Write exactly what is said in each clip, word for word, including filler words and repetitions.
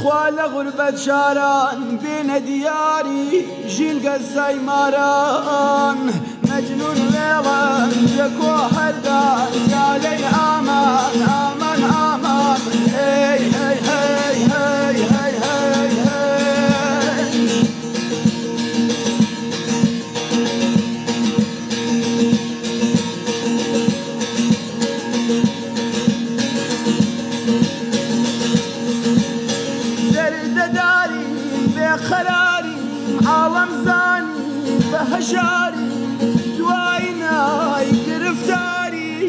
تخوا لغربة شاران بين دياري جيل قزاي ماران مجنون ليلا جكو حردان يا لي امان امان امان هي هي هي هي هي هي هي درد داري بخراري عالم زاني بهجاري دواینا گرفتاری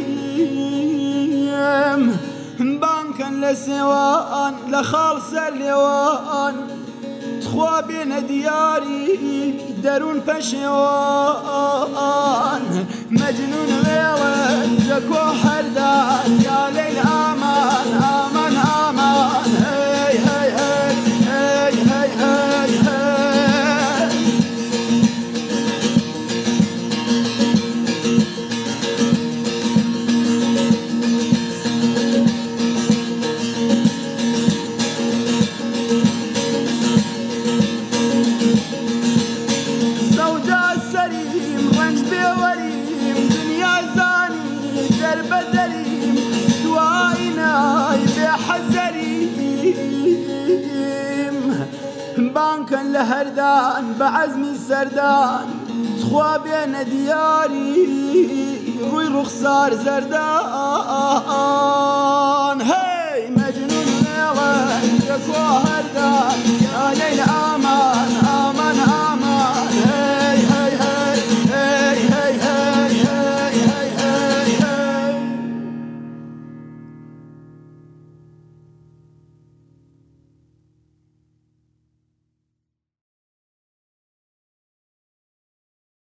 بانکن لسوان لخالص اللوان تخوا بين دياري درون پشوان مجنون ويلن جكو حردان يا ليل امان امان امان هي هي هي هي هي هي بدريم دواينا بحزريم بانكا لهردان بعزمي سردان تخوا بين دياري روي رخصار زردان هي مجنون ليلا جكو هردان يا ليلى